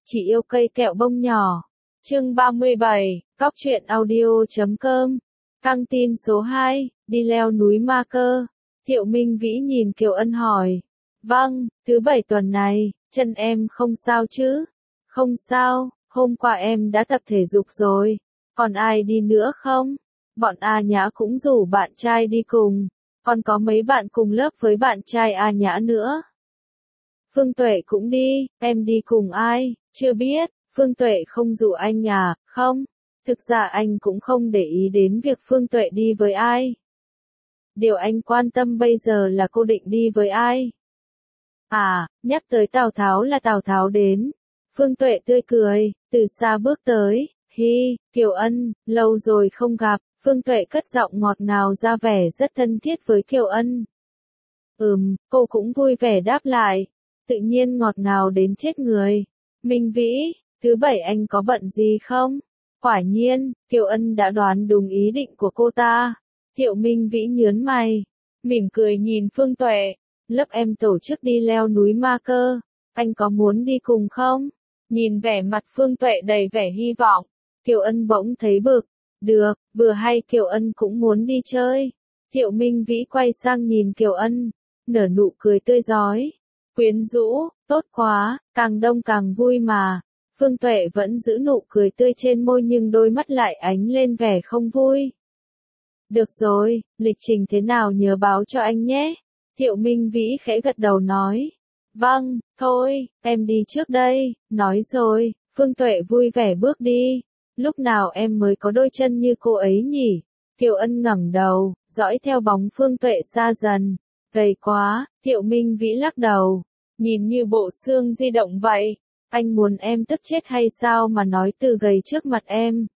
Chị yêu cây kẹo bông nhỏ. Chương 37, Cóc truyện audio.com. Căng tin số 2, đi leo núi Ma Cơ. Thiệu Minh Vĩ nhìn Kiều Ân hỏi. Vâng, thứ bảy tuần này, chân em không sao chứ? Không sao, hôm qua em đã tập thể dục rồi. Còn ai đi nữa không? Bọn A Nhã cũng rủ bạn trai đi cùng. Còn có mấy bạn cùng lớp với bạn trai A Nhã nữa. Phương Tuệ cũng đi, em đi cùng ai? Chưa biết, Phương Tuệ không dụ anh à, không? Thực ra anh cũng không để ý đến việc Phương Tuệ đi với ai. Điều anh quan tâm bây giờ là cô định đi với ai? À, nhắc tới Tào Tháo là Tào Tháo đến. Phương Tuệ tươi cười, từ xa bước tới. Hi, Kiều Ân, lâu rồi không gặp. Phương Tuệ cất giọng ngọt ngào ra vẻ rất thân thiết với Kiều Ân. Cô cũng vui vẻ đáp lại. Tự nhiên ngọt ngào đến chết người. Minh Vĩ, thứ bảy anh có bận gì không? Quả nhiên, Kiều Ân đã đoán đúng ý định của cô ta. Thiệu Minh Vĩ nhớn mày, mỉm cười nhìn Phương Tuệ. Lớp em tổ chức đi leo núi Ma Cơ, anh có muốn đi cùng không? Nhìn vẻ mặt Phương Tuệ đầy vẻ hy vọng, Kiều Ân bỗng thấy bực. Được, vừa hay Kiều Ân cũng muốn đi chơi. Thiệu Minh Vĩ quay sang nhìn Kiều Ân, nở nụ cười tươi rói. Quyến rũ, tốt quá, càng đông càng vui mà. Phương Tuệ vẫn giữ nụ cười tươi trên môi nhưng đôi mắt lại ánh lên vẻ không vui. Được rồi, lịch trình thế nào nhớ báo cho anh nhé. Thiệu Minh Vĩ khẽ gật đầu nói. Vâng, thôi, em đi trước đây. Nói rồi, Phương Tuệ vui vẻ bước đi. Lúc nào em mới có đôi chân như cô ấy nhỉ? Kiều Ân ngẩng đầu, dõi theo bóng Phương Tuệ xa dần. Gầy quá, Thiệu Minh Vĩ lắc đầu. Nhìn như bộ xương di động vậy. Anh muốn em tức chết hay sao mà nói từ gầy trước mặt em?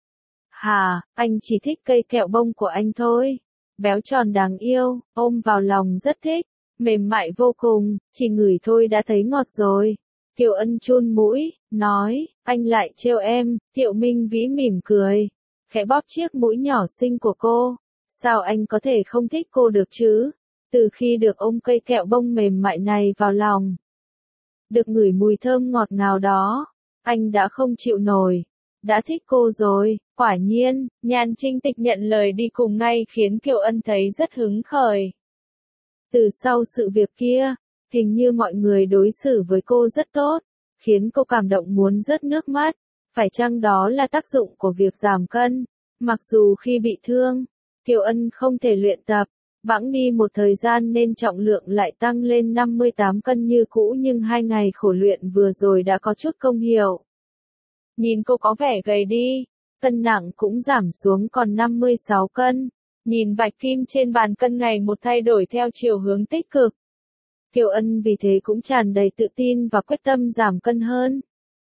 Hà, anh chỉ thích cây kẹo bông của anh thôi. Béo tròn đáng yêu, ôm vào lòng rất thích. Mềm mại vô cùng, chỉ ngửi thôi đã thấy ngọt rồi. Kiều Ân chun mũi, nói, anh lại trêu em. Thiệu Minh Vĩ mỉm cười, khẽ bóp chiếc mũi nhỏ xinh của cô. Sao anh có thể không thích cô được chứ? Từ khi được ôm cây kẹo bông mềm mại này vào lòng, được ngửi mùi thơm ngọt ngào đó, anh đã không chịu nổi. Đã thích cô rồi, quả nhiên, Nhan Trinh Tịch nhận lời đi cùng ngay khiến Kiều Ân thấy rất hứng khởi. Từ sau sự việc kia, hình như mọi người đối xử với cô rất tốt, khiến cô cảm động muốn rớt nước mắt. Phải chăng đó là tác dụng của việc giảm cân? Mặc dù khi bị thương, Kiều Ân không thể luyện tập, bẵng đi một thời gian nên trọng lượng lại tăng lên 58 cân như cũ nhưng 2 ngày khổ luyện vừa rồi đã có chút công hiệu. Nhìn cô có vẻ gầy đi, cân nặng cũng giảm xuống còn 56 cân. Nhìn vạch kim trên bàn cân ngày một thay đổi theo chiều hướng tích cực. Kiều Ân vì thế cũng tràn đầy tự tin và quyết tâm giảm cân hơn.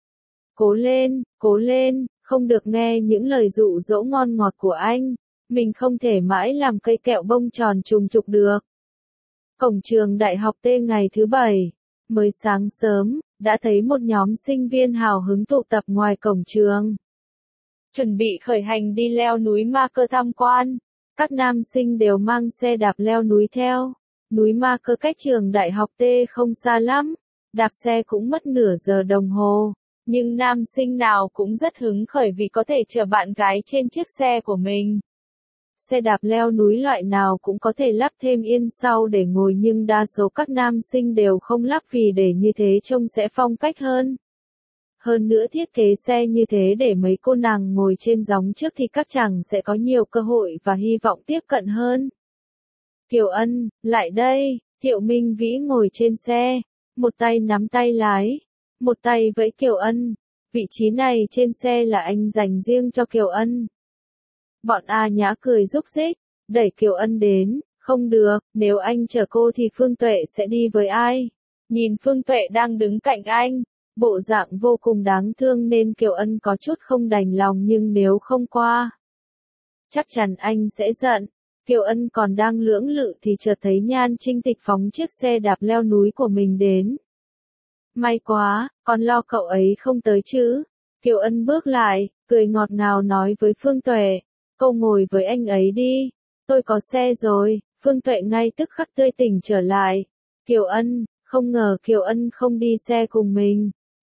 Cố lên, không được nghe những lời dụ dỗ ngon ngọt của anh. Mình không thể mãi làm cây kẹo bông tròn trùng trục được. Cổng trường đại học T ngày thứ bảy, mới sáng sớm, đã thấy một nhóm sinh viên hào hứng tụ tập ngoài cổng trường. Chuẩn bị khởi hành đi leo núi Ma Cơ tham quan. Các nam sinh đều mang xe đạp leo núi theo. Núi Ma Cơ cách trường đại học T không xa lắm. Đạp xe cũng mất nửa giờ đồng hồ. Nhưng nam sinh nào cũng rất hứng khởi vì có thể chở bạn gái trên chiếc xe của mình. Xe đạp leo núi loại nào cũng có thể lắp thêm yên sau để ngồi nhưng đa số các nam sinh đều không lắp vì để như thế trông sẽ phong cách hơn. Hơn nữa thiết kế xe như thế để mấy cô nàng ngồi trên gióng trước thì các chàng sẽ có nhiều cơ hội và hy vọng tiếp cận hơn. Kiều Ân, lại đây. Thiệu Minh Vĩ ngồi trên xe, một tay nắm tay lái, một tay vẫy Kiều Ân. Vị trí này trên xe là anh dành riêng cho Kiều Ân. Bọn A Nhã cười rúc rích, đẩy Kiều Ân đến. Không được, nếu anh chở cô thì Phương Tuệ sẽ đi với ai? Nhìn Phương Tuệ đang đứng cạnh anh, bộ dạng vô cùng đáng thương nên Kiều Ân có chút không đành lòng nhưng nếu không qua, chắc chắn anh sẽ giận. Kiều Ân còn đang lưỡng lự thì chợt thấy Nhan Trinh Tịch phóng chiếc xe đạp leo núi của mình đến. May quá, còn lo cậu ấy không tới chứ. Kiều Ân bước lại, cười ngọt ngào nói với Phương Tuệ, cô ngồi với anh ấy đi. Tôi có xe rồi. Phương Tuệ ngay tức khắc tươi tỉnh trở lại. Kiều Ân, không ngờ Kiều Ân không đi xe cùng mình.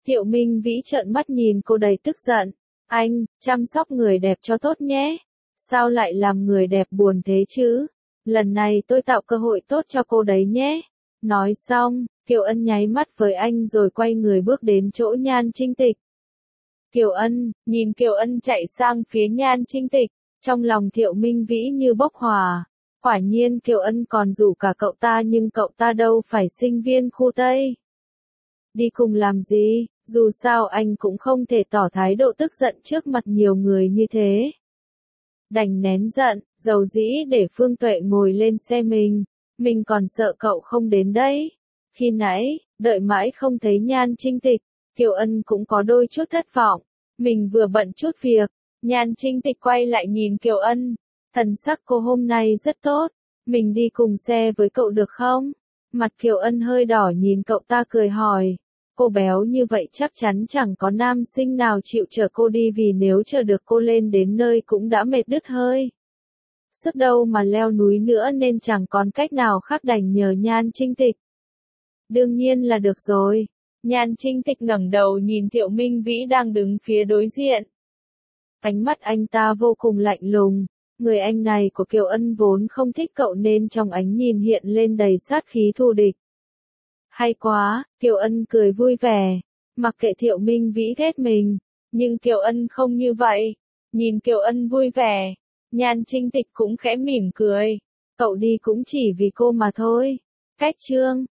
Thiệu Minh Vĩ trợn mắt nhìn cô đầy tức giận. Anh, chăm sóc người đẹp cho tốt nhé. Sao lại làm người đẹp buồn thế chứ? Lần này tôi tạo cơ hội tốt cho cô đấy nhé. Nói xong, Kiều Ân nháy mắt với anh rồi quay người bước đến chỗ Nhan Trinh Tịch. Kiều Ân, nhìn Kiều Ân chạy sang phía Nhan Trinh Tịch, trong lòng Thiệu Minh Vĩ như bốc hỏa. Quả nhiên Kiều Ân còn rủ cả cậu ta nhưng cậu ta đâu phải sinh viên khu Tây. Đi cùng làm gì, dù sao anh cũng không thể tỏ thái độ tức giận trước mặt nhiều người như thế. Đành nén giận, dầu dĩ để Phương Tuệ ngồi lên xe mình còn sợ cậu không đến đấy. Khi nãy, đợi mãi không thấy Nhan Trinh Tịch, Kiều Ân cũng có đôi chút thất vọng. Mình vừa bận chút việc, Nhan Trinh Tịch quay lại nhìn Kiều Ân. Thần sắc cô hôm nay rất tốt, mình đi cùng xe với cậu được không? Mặt Kiều Ân hơi đỏ nhìn cậu ta cười hỏi. Cô béo như vậy chắc chắn chẳng có nam sinh nào chịu chở cô đi vì nếu chở được cô lên đến nơi cũng đã mệt đứt hơi. Sức đâu mà leo núi nữa nên chẳng còn cách nào khác đành nhờ Nhan Trinh Tịch. Đương nhiên là được rồi. Nhan Trinh Tịch ngẩng đầu nhìn Thiệu Minh Vĩ đang đứng phía đối diện. Ánh mắt anh ta vô cùng lạnh lùng. Người anh này của Kiều Ân vốn không thích cậu nên trong ánh nhìn hiện lên đầy sát khí thù địch. Hay quá, Kiều Ân cười vui vẻ. Mặc kệ Thiệu Minh Vĩ ghét mình, nhưng Kiều Ân không như vậy. Nhìn Kiều Ân vui vẻ, Nhan Trinh Tịch cũng khẽ mỉm cười. Cậu đi cũng chỉ vì cô mà thôi. Cách chương